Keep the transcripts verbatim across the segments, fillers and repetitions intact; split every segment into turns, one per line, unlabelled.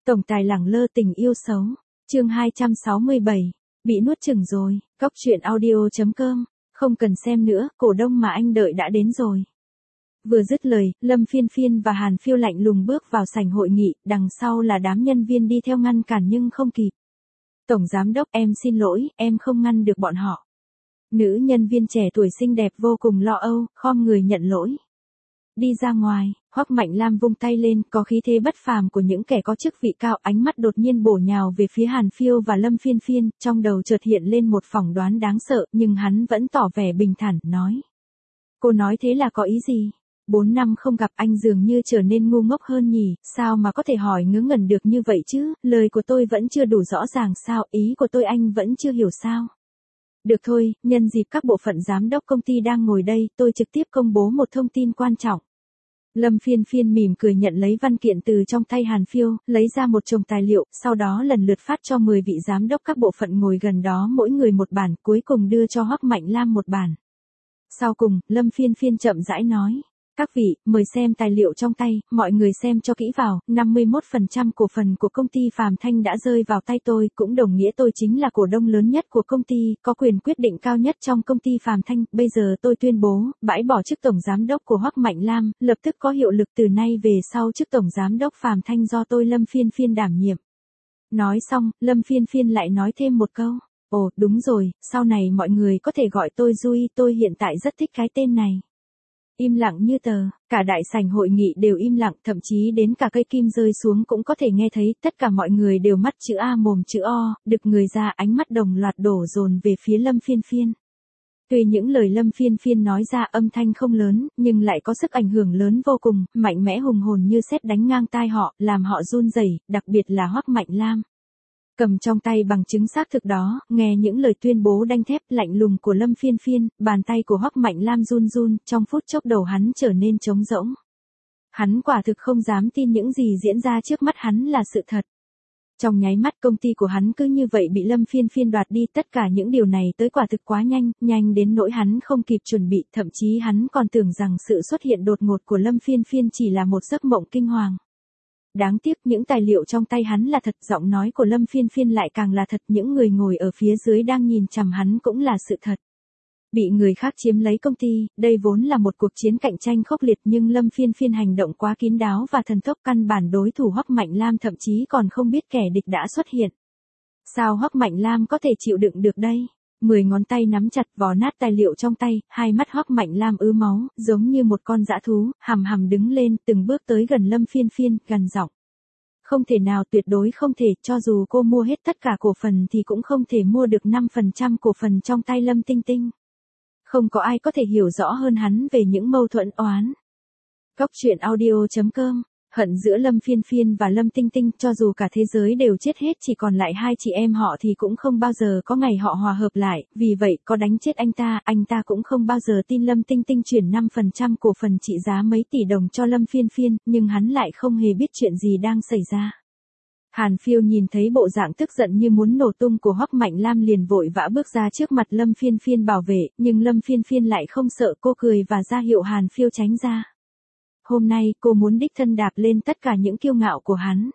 Tổng tài lẳng lơ tình yêu xấu. Chương hai trăm sáu mươi bảy. Bị nuốt chửng rồi. Cóc truyện audio chấm com. Không cần xem nữa, cổ đông mà anh đợi đã đến rồi. Vừa dứt lời, Lâm Phiên Phiên và Hàn Phiêu lạnh lùng bước vào sảnh hội nghị, đằng sau là đám nhân viên đi theo ngăn cản nhưng không kịp. Tổng giám đốc, em xin lỗi, em không ngăn được bọn họ. Nữ nhân viên trẻ tuổi xinh đẹp vô cùng lo âu, khom người nhận lỗi. Đi ra ngoài, Hoắc Mạnh Lam vung tay lên, có khí thế bất phàm của những kẻ có chức vị cao, ánh mắt đột nhiên bổ nhào về phía Hàn Phiêu và Lâm Phiên Phiên, trong đầu chợt hiện lên một phỏng đoán đáng sợ, nhưng hắn vẫn tỏ vẻ bình thản, nói. Cô nói thế là có ý gì? Bốn năm không gặp anh dường như trở nên ngu ngốc hơn nhỉ, sao mà có thể hỏi ngớ ngẩn được như vậy chứ, lời của tôi vẫn chưa đủ rõ ràng sao, ý của tôi anh vẫn chưa hiểu sao? Được thôi, nhân dịp các bộ phận giám đốc công ty đang ngồi đây, tôi trực tiếp công bố một thông tin quan trọng. Lâm Phiên Phiên mỉm cười nhận lấy văn kiện từ trong tay Hàn Phiêu, lấy ra một chồng tài liệu, sau đó lần lượt phát cho mười vị giám đốc các bộ phận ngồi gần đó mỗi người một bản, cuối cùng đưa cho Hoắc Mạnh Lam một bản. Sau cùng, Lâm Phiên Phiên chậm rãi nói. Các vị, mời xem tài liệu trong tay, mọi người xem cho kỹ vào, năm mươi mốt phần trăm cổ phần của công ty Phàm Thanh đã rơi vào tay tôi, cũng đồng nghĩa tôi chính là cổ đông lớn nhất của công ty, có quyền quyết định cao nhất trong công ty Phàm Thanh, bây giờ tôi tuyên bố, bãi bỏ chức tổng giám đốc của Hoắc Mạnh Lam, lập tức có hiệu lực từ nay về sau chức tổng giám đốc Phàm Thanh do tôi Lâm Phiên Phiên đảm nhiệm. Nói xong, Lâm Phiên Phiên lại nói thêm một câu, ồ, đúng rồi, sau này mọi người có thể gọi tôi Duy, tôi hiện tại rất thích cái tên này. Im lặng như tờ, cả đại sảnh hội nghị đều im lặng, thậm chí đến cả cây kim rơi xuống cũng có thể nghe thấy, tất cả mọi người đều mắt chữ A mồm chữ O, đực người ra, ánh mắt đồng loạt đổ dồn về phía Lâm Phiên Phiên. Tuy những lời Lâm Phiên Phiên nói ra âm thanh không lớn, nhưng lại có sức ảnh hưởng lớn vô cùng, mạnh mẽ hùng hồn như sét đánh ngang tai họ, làm họ run rẩy, đặc biệt là Hoắc Mạnh Lam. Cầm trong tay bằng chứng xác thực đó, nghe những lời tuyên bố đanh thép lạnh lùng của Lâm Phiên Phiên, bàn tay của Hoắc Mạnh Lam run run, trong phút chốc đầu hắn trở nên trống rỗng. Hắn quả thực không dám tin những gì diễn ra trước mắt hắn là sự thật. Trong nháy mắt công ty của hắn cứ như vậy bị Lâm Phiên Phiên đoạt đi, tất cả những điều này tới quả thực quá nhanh, nhanh đến nỗi hắn không kịp chuẩn bị, thậm chí hắn còn tưởng rằng sự xuất hiện đột ngột của Lâm Phiên Phiên chỉ là một giấc mộng kinh hoàng. Đáng tiếc những tài liệu trong tay hắn là thật, giọng nói của Lâm Phiên Phiên lại càng là thật, những người ngồi ở phía dưới đang nhìn chằm hắn cũng là sự thật. Bị người khác chiếm lấy công ty, đây vốn là một cuộc chiến cạnh tranh khốc liệt nhưng Lâm Phiên Phiên hành động quá kín đáo và thần tốc, căn bản đối thủ Hoắc Mạnh Lam thậm chí còn không biết kẻ địch đã xuất hiện. Sao Hoắc Mạnh Lam có thể chịu đựng được đây? Mười ngón tay nắm chặt vò nát tài liệu trong tay, hai mắt Hoắc Mạnh Lam ứ máu, giống như một con dã thú, hầm hầm đứng lên, từng bước tới gần Lâm Phiên Phiên, gằn giọng. Không thể nào, tuyệt đối không thể, cho dù cô mua hết tất cả cổ phần thì cũng không thể mua được năm phần trăm cổ phần trong tay Lâm Tinh Tinh. Không có ai có thể hiểu rõ hơn hắn về những mâu thuẫn oán. Cóc truyện audio chấm com. Hận giữa Lâm Phiên Phiên và Lâm Tinh Tinh, cho dù cả thế giới đều chết hết chỉ còn lại hai chị em họ thì cũng không bao giờ có ngày họ hòa hợp lại, vì vậy có đánh chết anh ta, anh ta cũng không bao giờ tin Lâm Tinh Tinh chuyển năm phần trăm cổ phần trị giá mấy tỷ đồng cho Lâm Phiên Phiên, nhưng hắn lại không hề biết chuyện gì đang xảy ra. Hàn Phiêu nhìn thấy bộ dạng tức giận như muốn nổ tung của Hoắc Mạnh Lam liền vội vã bước ra trước mặt Lâm Phiên Phiên bảo vệ, nhưng Lâm Phiên Phiên lại không sợ, cô cười và ra hiệu Hàn Phiêu tránh ra. Hôm nay cô muốn đích thân đạp lên tất cả những kiêu ngạo của hắn.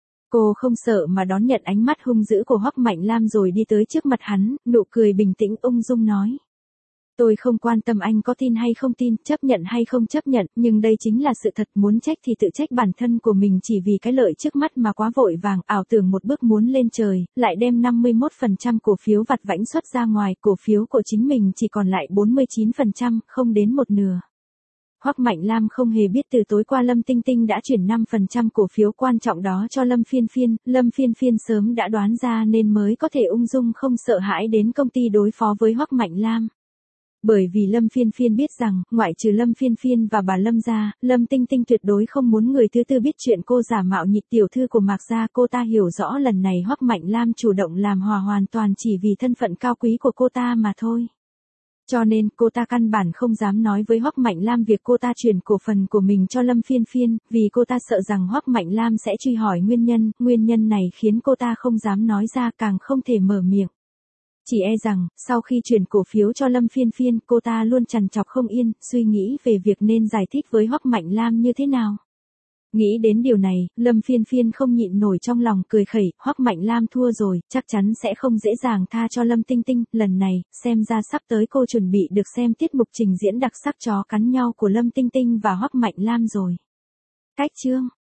Cô không sợ mà đón nhận ánh mắt hung dữ của Hoắc Mạnh Lam rồi đi tới trước mặt hắn, nụ cười bình tĩnh ung dung nói. Tôi không quan tâm anh có tin hay không tin, chấp nhận hay không chấp nhận, nhưng đây chính là sự thật, muốn trách thì tự trách bản thân của mình chỉ vì cái lợi trước mắt mà quá vội vàng, ảo tưởng một bước muốn lên trời, lại đem năm mươi mốt phần trăm cổ phiếu vặt vãnh xuất ra ngoài, cổ phiếu của chính mình chỉ còn lại bốn mươi chín phần trăm, không đến một nửa. Hoắc Mạnh Lam không hề biết từ tối qua Lâm Tinh Tinh đã chuyển năm phần trăm cổ phiếu quan trọng đó cho Lâm Phiên Phiên, Lâm Phiên Phiên sớm đã đoán ra nên mới có thể ung dung không sợ hãi đến công ty đối phó với Hoắc Mạnh Lam. Bởi vì Lâm Phiên Phiên biết rằng, ngoại trừ Lâm Phiên Phiên và bà Lâm gia, Lâm Tinh Tinh tuyệt đối không muốn người thứ tư biết chuyện cô giả mạo nhị tiểu thư của Mạc gia, cô ta hiểu rõ lần này Hoắc Mạnh Lam chủ động làm hòa hoàn toàn chỉ vì thân phận cao quý của cô ta mà thôi. Cho nên, cô ta căn bản không dám nói với Hoắc Mạnh Lam việc cô ta chuyển cổ phần của mình cho Lâm Phiên Phiên, vì cô ta sợ rằng Hoắc Mạnh Lam sẽ truy hỏi nguyên nhân, nguyên nhân này khiến cô ta không dám nói ra, càng không thể mở miệng. Chỉ e rằng, sau khi chuyển cổ phiếu cho Lâm Phiên Phiên, cô ta luôn trằn trọc không yên, suy nghĩ về việc nên giải thích với Hoắc Mạnh Lam như thế nào. Nghĩ đến điều này, Lâm Phiên Phiên không nhịn nổi trong lòng cười khẩy, Hoắc Mạnh Lam thua rồi, chắc chắn sẽ không dễ dàng tha cho Lâm Tinh Tinh, lần này, xem ra sắp tới cô chuẩn bị được xem tiết mục trình diễn đặc sắc chó cắn nhau của Lâm Tinh Tinh và Hoắc Mạnh Lam rồi. Cách chương